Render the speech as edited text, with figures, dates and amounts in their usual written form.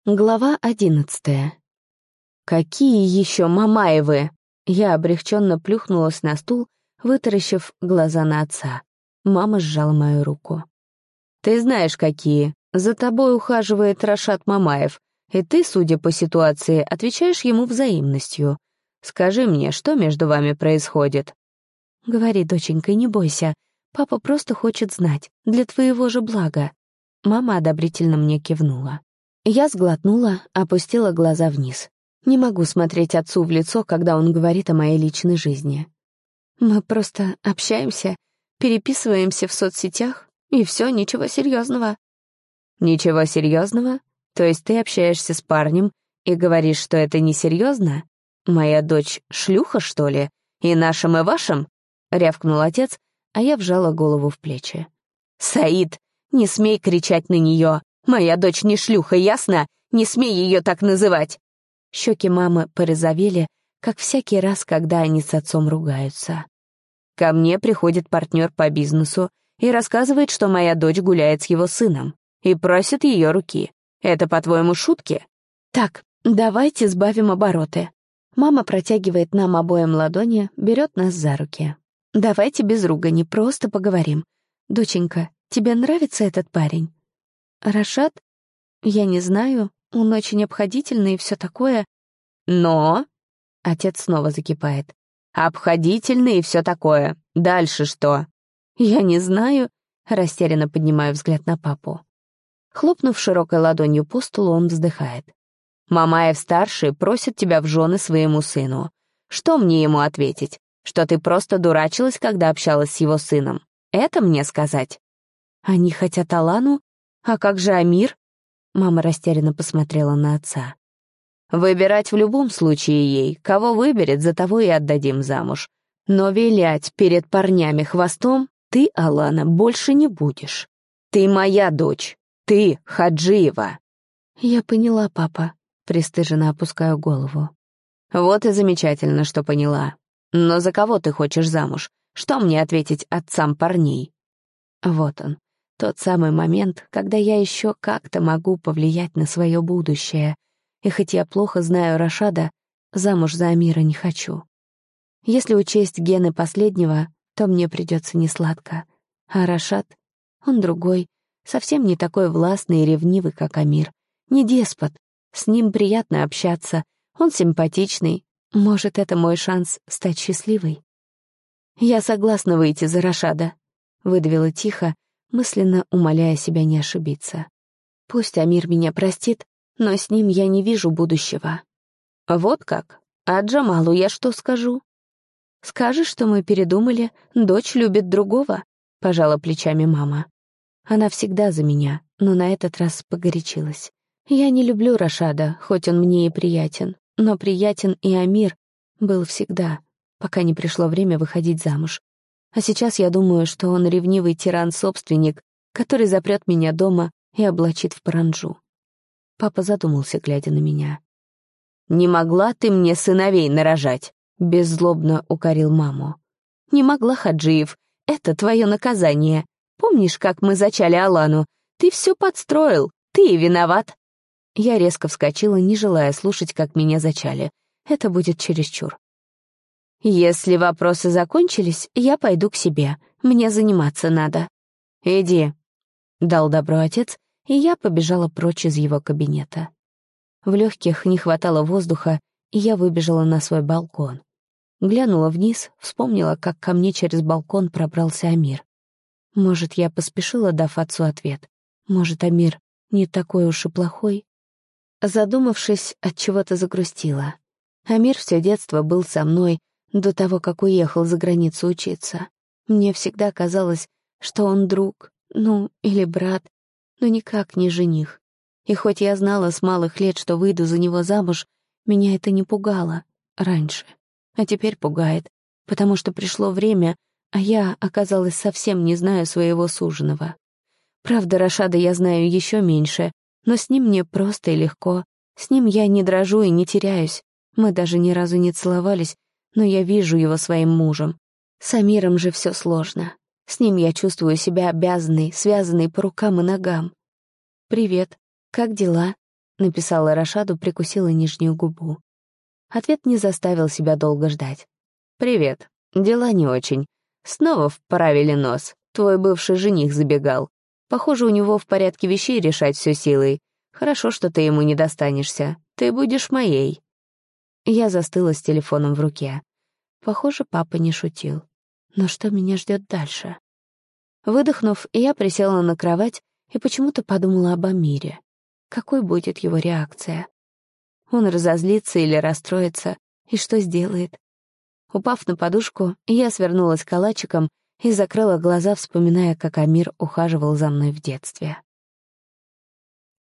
Глава 11. «Какие еще Мамаевы?» Я облегченно плюхнулась на стул, вытаращив глаза на отца. Мама сжала мою руку. «Ты знаешь, какие. За тобой ухаживает Рашад Мамаев, и ты, судя по ситуации, отвечаешь ему взаимностью. Скажи мне, что между вами происходит?» «Говори, доченька, не бойся. Папа просто хочет знать, для твоего же блага». Мама одобрительно мне кивнула. Я сглотнула, опустила глаза вниз. Не могу смотреть отцу в лицо, когда он говорит о моей личной жизни. Мы просто общаемся, переписываемся в соцсетях, и все, ничего серьезного. Ничего серьезного? То есть ты общаешься с парнем и говоришь, что это несерьезно? Моя дочь шлюха, что ли? И нашим, и вашим? Рявкнул отец, а я вжала голову в плечи. Саид, не смей кричать на нее. Моя дочь не шлюха, ясно? Не смей ее так называть. Щеки мамы порозовели, как всякий раз, когда они с отцом ругаются. Ко мне приходит партнер по бизнесу и рассказывает, что моя дочь гуляет с его сыном, и просит ее руки. Это, по-твоему, шутки? Так, давайте сбавим обороты. Мама протягивает нам обоим ладони, берет нас за руки. Давайте без ругани, просто поговорим. Доченька, тебе нравится этот парень? Рашад? Я не знаю, он очень обходительный и все такое. Но... Отец снова закипает. Обходительный и все такое. Дальше что? Я не знаю. Растерянно поднимаю взгляд на папу. Хлопнув широкой ладонью по столу, он вздыхает. Мамаев-старший просит тебя в жены своему сыну. Что мне ему ответить? Что ты просто дурачилась, когда общалась с его сыном? Это мне сказать? Они хотят Алану? А как же Амир? Мама растерянно посмотрела на отца. Выбирать в любом случае ей. Кого выберет, за того и отдадим замуж. Но вилять перед парнями хвостом ты, Алана, больше не будешь. Ты моя дочь. Ты Хаджиева. Я поняла, папа. Пристыженно опускаю голову. Вот и замечательно, что поняла. Но за кого ты хочешь замуж? Что мне ответить отцам парней? Вот он. Тот самый момент, когда я еще как-то могу повлиять на свое будущее. И хоть я плохо знаю Рашада, замуж за Амира не хочу. Если учесть гены последнего, то мне придется несладко. А Рашад, он другой, совсем не такой властный и ревнивый, как Амир. Не деспот, с ним приятно общаться, он симпатичный. Может, это мой шанс стать счастливой? Я согласна выйти за Рашада, выдавила тихо, мысленно умоляя себя не ошибиться. Пусть Амир меня простит, но с ним я не вижу будущего. Вот как? А Джамалу я что скажу? Скажешь, что мы передумали, дочь любит другого, пожала плечами мама. Она всегда за меня, но на этот раз погорячилась. Я не люблю Рашада, хоть он мне и приятен, но приятен и Амир был всегда, пока не пришло время выходить замуж. А сейчас я думаю, что он ревнивый тиран-собственник, который запрет меня дома и облачит в паранджу. Папа задумался, глядя на меня. «Не могла ты мне сыновей нарожать?» — беззлобно укорил маму. «Не могла, Хаджиев. Это твое наказание. Помнишь, как мы зачали Алану? Ты все подстроил. Ты и виноват». Я резко вскочила, не желая слушать, как меня зачали. Это будет чересчур. «Если вопросы закончились, я пойду к себе. Мне заниматься надо». «Иди», — дал добро отец, и я побежала прочь из его кабинета. В легких не хватало воздуха, и я выбежала на свой балкон. Глянула вниз, вспомнила, как ко мне через балкон пробрался Амир. Может, я поспешила, дав отцу ответ. Может, Амир не такой уж и плохой? Задумавшись, отчего-то загрустила. Амир все детство был со мной, до того, как уехал за границу учиться. Мне всегда казалось, что он друг, или брат, но никак не жених. И хоть я знала с малых лет, что выйду за него замуж, меня это не пугало раньше. А теперь пугает, потому что пришло время, а я, оказалось, совсем не знаю своего суженого. Правда, Рашада я знаю еще меньше, но с ним мне просто и легко. С ним я не дрожу и не теряюсь. Мы даже ни разу не целовались, но я вижу его своим мужем. С Амиром же все сложно. С ним я чувствую себя обязанной, связанной по рукам и ногам. «Привет. Как дела?» написала Рашаду, прикусила нижнюю губу. Ответ не заставил себя долго ждать. «Привет. Дела не очень. Снова вправили нос. Твой бывший жених забегал. Похоже, у него в порядке вещей решать все силой. Хорошо, что ты ему не достанешься. Ты будешь моей». Я застыла с телефоном в руке. Похоже, папа не шутил. Но что меня ждет дальше? Выдохнув, я присела на кровать и почему-то подумала об Амире. Какой будет его реакция? Он разозлится или расстроится, и что сделает? Упав на подушку, я свернулась калачиком и закрыла глаза, вспоминая, как Амир ухаживал за мной в детстве.